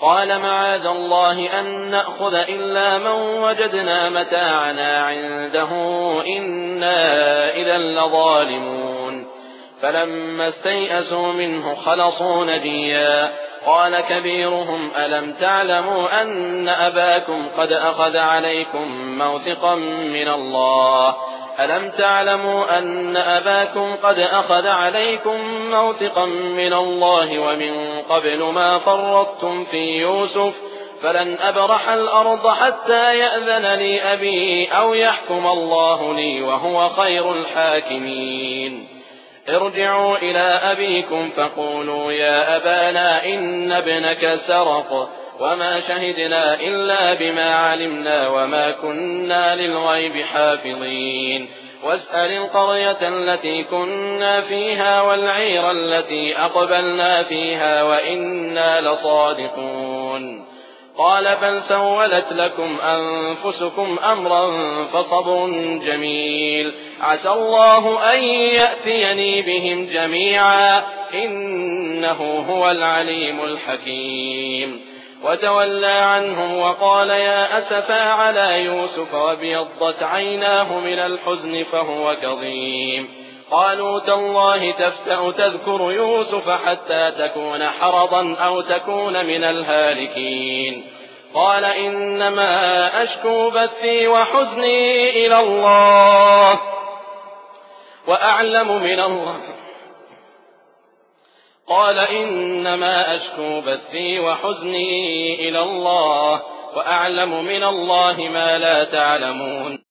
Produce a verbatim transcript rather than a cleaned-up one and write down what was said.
قال معاذ الله أن نأخذ إلا من وجدنا متاعنا عنده إنا إذا لظالمون. فلما استيئسوا منه خلصوا نجيا قال كبيرهم ألم تعلموا أن أباكم قد أخذ عليكم موثقا من الله ألم تعلموا أن أباكم قد أخذ عليكم موثقا من الله ومن قبل ما فرطتم في يوسف فلن أبرح الأرض حتى يأذن لي أبي أو يحكم الله لي وهو خير الحاكمين. ارجعوا إلى أبيكم فقولوا يا أبانا إن ابنك سرق وما شهدنا إلا بما علمنا وما كنا للغيب حافظين. واسأل القرية التي كنا فيها والعير التي أقبلنا فيها وإنا لصادقون. قال بل سولت لكم أنفسكم أمرا فصبر جميل عسى الله أن يأتيني بهم جميعا إنه هو العليم الحكيم. وتولى عنهم وقال يا أسفا على يوسف وابيضت عيناه من الحزن فهو كظيم. قالوا تالله تفتأ تذكر يوسف حتى تكون حرضا أو تكون من الهالكين. قال إنما أشكو بثي وحزني إلى الله وأعلم من الله قال إنما أشكو بثي وحزني إلى الله وأعلم من الله ما لا تعلمون.